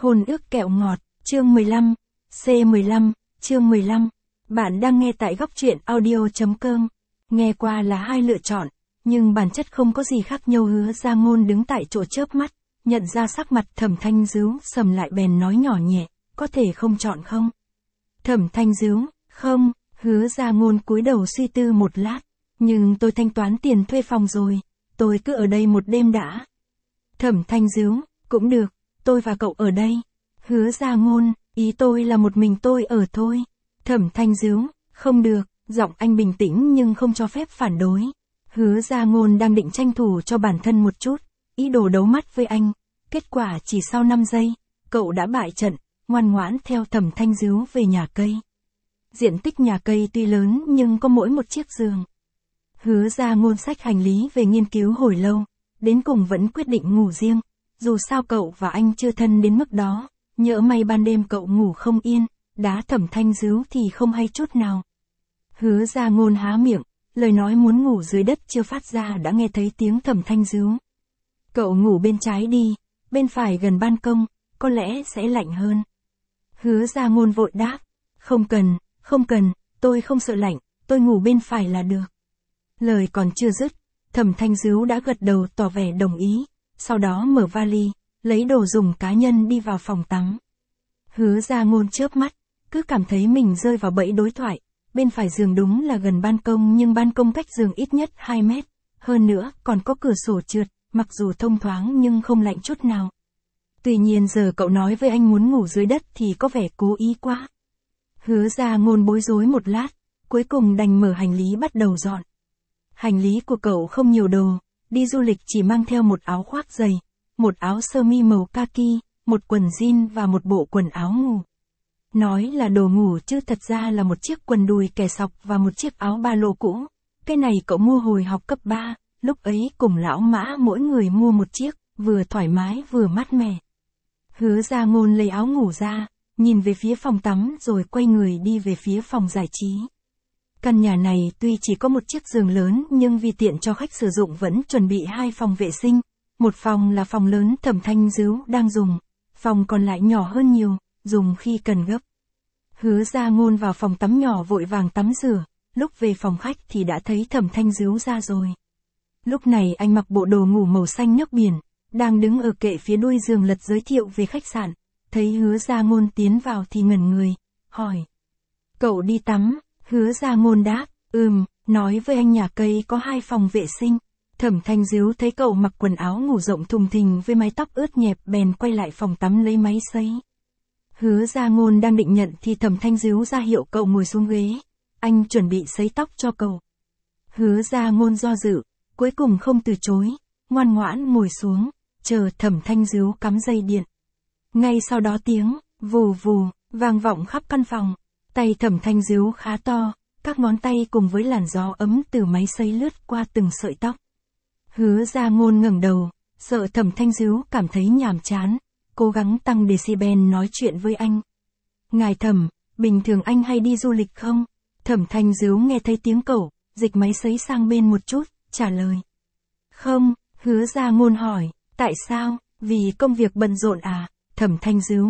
Hôn ước kẹo ngọt, chương 15, C15, chương 15. Bạn đang nghe tại góc truyện audio.com. Nghe qua là hai lựa chọn, nhưng bản chất không có gì khác nhau. Hứa Gia Ngôn đứng tại chỗ chớp mắt, nhận ra sắc mặt Thẩm Thanh Dứu sầm lại bèn nói nhỏ nhẹ, có thể không chọn không? Thẩm Thanh Dứu, không, Hứa Gia Ngôn cúi đầu suy tư một lát, nhưng tôi thanh toán tiền thuê phòng rồi, tôi cứ ở đây một đêm đã. Thẩm Thanh Dứu, cũng được, tôi và cậu ở đây. Hứa Gia Ngôn, ý tôi là một mình tôi ở thôi. Thẩm Thanh Dứu, không được, giọng anh bình tĩnh nhưng không cho phép phản đối. Hứa Gia Ngôn đang định tranh thủ cho bản thân một chút, ý đồ đấu mắt với anh. Kết quả chỉ sau 5 giây, cậu đã bại trận, ngoan ngoãn theo Thẩm Thanh Dứu về nhà cây. Diện tích nhà cây tuy lớn nhưng có mỗi một chiếc giường. Hứa Gia Ngôn xách hành lý về nghiên cứu hồi lâu, đến cùng vẫn quyết định ngủ riêng. Dù sao cậu và anh chưa thân đến mức đó, nhỡ may ban đêm cậu ngủ không yên, đá Thẩm Thanh Dứu thì không hay chút nào. Hứa Gia Ngôn há miệng, lời nói muốn ngủ dưới đất chưa phát ra đã nghe thấy tiếng Thẩm Thanh Dứu. Cậu ngủ bên trái đi, bên phải gần ban công, có lẽ sẽ lạnh hơn. Hứa Gia Ngôn vội đáp, không cần, tôi không sợ lạnh, tôi ngủ bên phải là được. Lời còn chưa dứt, Thẩm Thanh Dứu đã gật đầu tỏ vẻ đồng ý, sau đó mở vali, lấy đồ dùng cá nhân đi vào phòng tắm. Hứa Gia Ngôn chớp mắt, cứ cảm thấy mình rơi vào bẫy đối thoại, bên phải giường đúng là gần ban công nhưng ban công cách giường ít nhất 2 mét, hơn nữa còn có cửa sổ trượt, mặc dù thông thoáng nhưng không lạnh chút nào. Tuy nhiên giờ cậu nói với anh muốn ngủ dưới đất thì có vẻ cố ý quá. Hứa Gia Ngôn bối rối một lát, cuối cùng đành mở hành lý bắt đầu dọn. Hành lý của cậu không nhiều đồ, đi du lịch chỉ mang theo một áo khoác dày, một áo sơ mi màu kaki, một quần jean và một bộ quần áo ngủ. Nói là đồ ngủ chứ thật ra là một chiếc quần đùi kẻ sọc và một chiếc áo ba lô cũ. Cái này cậu mua hồi học cấp 3, lúc ấy cùng lão Mã mỗi người mua một chiếc, vừa thoải mái vừa mát mẻ. Hứa Gia Ngôn lấy áo ngủ ra, nhìn về phía phòng tắm rồi quay người đi về phía phòng giải trí. Căn nhà này tuy chỉ có một chiếc giường lớn nhưng vì tiện cho khách sử dụng vẫn chuẩn bị 2 phòng vệ sinh. Một phòng là phòng lớn Thẩm Thanh Dứu đang dùng, phòng còn lại nhỏ hơn nhiều, dùng khi cần gấp. Hứa Gia Ngôn vào phòng tắm nhỏ vội vàng tắm rửa, lúc về phòng khách thì đã thấy Thẩm Thanh Dứu ra rồi. Lúc này anh mặc bộ đồ ngủ màu xanh nước biển, đang đứng ở kệ phía đuôi giường lật giới thiệu về khách sạn, thấy Hứa Gia Ngôn tiến vào thì ngẩn người, hỏi. Cậu đi tắm? Hứa Gia Ngôn đáp, nói với anh nhà cây có 2 phòng vệ sinh. Thẩm Thanh Dứu thấy cậu mặc quần áo ngủ rộng thùng thình với mái tóc ướt nhẹp bèn quay lại phòng tắm lấy máy sấy. Hứa Gia Ngôn đang định nhận thì Thẩm Thanh Dứu ra hiệu cậu ngồi xuống ghế. Anh chuẩn bị sấy tóc cho cậu. Hứa Gia Ngôn do dự, cuối cùng không từ chối, ngoan ngoãn ngồi xuống, chờ Thẩm Thanh Dứu cắm dây điện. Ngay sau đó tiếng vù vù vang vọng khắp căn phòng. Tay Thẩm Thanh Dứu khá to, các ngón tay cùng với làn gió ấm từ máy sấy lướt qua từng sợi tóc. Hứa Gia Ngôn ngẩng đầu, sợ Thẩm Thanh Dứu cảm thấy nhàm chán, cố gắng tăng decibel nói chuyện với anh. Ngài Thẩm, bình thường anh hay đi du lịch không? Thẩm Thanh Dứu nghe thấy tiếng cậu, dịch máy sấy sang bên một chút, trả lời. Không, Hứa Gia Ngôn hỏi, tại sao? Vì công việc bận rộn à? Thẩm Thanh Dứu,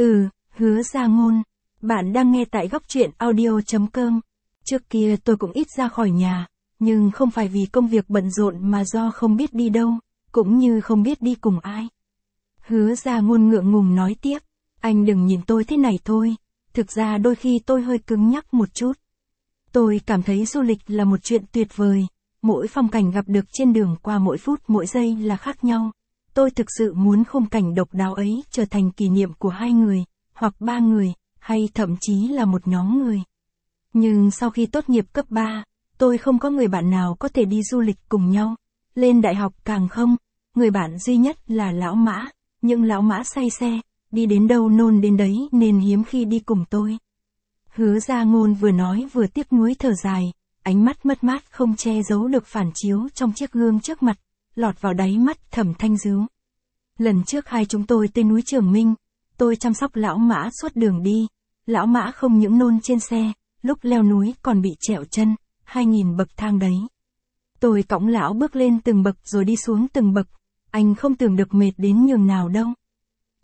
Hứa Gia Ngôn. Bạn đang nghe tại góc truyện audio.com. Trước kia tôi cũng ít ra khỏi nhà, nhưng không phải vì công việc bận rộn mà do không biết đi đâu, cũng như không biết đi cùng ai. Hứa Gia Ngôn ngượng ngùng nói tiếp, anh đừng nhìn tôi thế này thôi, thực ra đôi khi tôi hơi cứng nhắc một chút. Tôi cảm thấy du lịch là một chuyện tuyệt vời, mỗi phong cảnh gặp được trên đường qua mỗi phút mỗi giây là khác nhau. Tôi thực sự muốn khung cảnh độc đáo ấy trở thành kỷ niệm của 2 người, hoặc 3 người, hay thậm chí là một nhóm người. Nhưng sau khi tốt nghiệp cấp 3, tôi không có người bạn nào có thể đi du lịch cùng nhau. Lên đại học càng không, người bạn duy nhất là lão Mã, những lão Mã say xe, đi đến đâu nôn đến đấy nên hiếm khi đi cùng tôi. Hứa Gia Ngôn vừa nói vừa tiếc nuối thở dài, ánh mắt mất mát không che giấu được phản chiếu trong chiếc gương trước mặt, lọt vào đáy mắt Thẩm Thanh Dứu. Lần trước hai chúng tôi tới núi Trường Minh, tôi chăm sóc lão Mã suốt đường đi, lão Mã không những nôn trên xe, lúc leo núi còn bị trẹo chân, 2000 bậc thang đấy. Tôi cõng lão bước lên từng bậc rồi đi xuống từng bậc, anh không tưởng được mệt đến nhường nào đâu.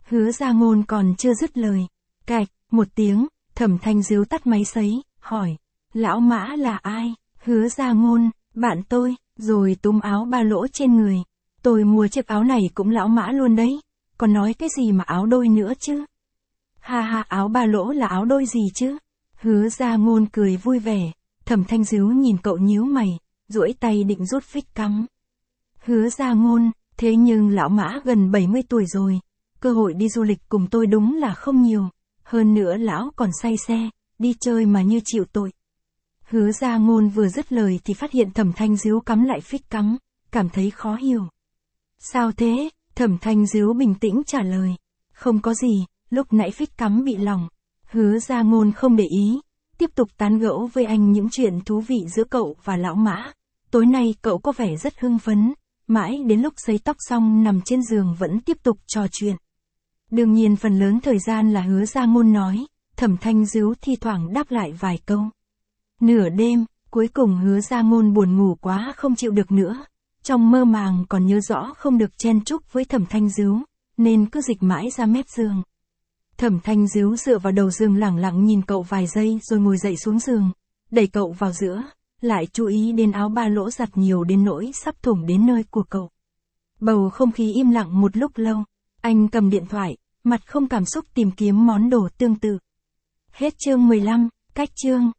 Hứa Gia Ngôn còn chưa dứt lời. Cạch, một tiếng, Thẩm Thanh Dứu tắt máy sấy, hỏi. Lão Mã là ai? Hứa Gia Ngôn, bạn tôi, rồi túm áo ba lỗ trên người. Tôi mua chiếc áo này cũng lão Mã luôn đấy. Còn nói cái gì mà áo đôi nữa chứ? Ha ha, áo ba lỗ là áo đôi gì chứ? Hứa Gia Ngôn cười vui vẻ. Thẩm Thanh Dứu nhìn cậu nhíu mày, duỗi tay định rút phích cắm. Hứa Gia Ngôn, thế nhưng lão Mã gần 70 tuổi rồi. Cơ hội đi du lịch cùng tôi đúng là không nhiều. Hơn nữa lão còn say xe, đi chơi mà như chịu tội. Hứa Gia Ngôn vừa dứt lời thì phát hiện Thẩm Thanh Dứu cắm lại phích cắm, cảm thấy khó hiểu. Sao thế? Thẩm Thanh Dứu bình tĩnh trả lời. Không có gì, lúc nãy phích cắm bị lỏng. Hứa Gia Ngôn không để ý, tiếp tục tán gẫu với anh những chuyện thú vị giữa cậu và lão Mã. Tối nay cậu có vẻ rất hưng phấn, mãi đến lúc sấy tóc xong nằm trên giường vẫn tiếp tục trò chuyện. Đương nhiên phần lớn thời gian là Hứa Gia Ngôn nói, Thẩm Thanh Dứu thi thoảng đáp lại vài câu. Nửa đêm, cuối cùng Hứa Gia Ngôn buồn ngủ quá không chịu được nữa. Trong mơ màng còn nhớ rõ không được chen chúc với Thẩm Thanh Dứu, nên cứ dịch mãi ra mép giường. Thẩm Thanh Dứu dựa vào đầu giường lẳng lặng nhìn cậu vài giây rồi ngồi dậy xuống giường, đẩy cậu vào giữa, lại chú ý đến áo ba lỗ giặt nhiều đến nỗi sắp thủng đến nơi của cậu. Bầu không khí im lặng một lúc lâu, anh cầm điện thoại, mặt không cảm xúc tìm kiếm món đồ tương tự. Hết chương 15, cách chương.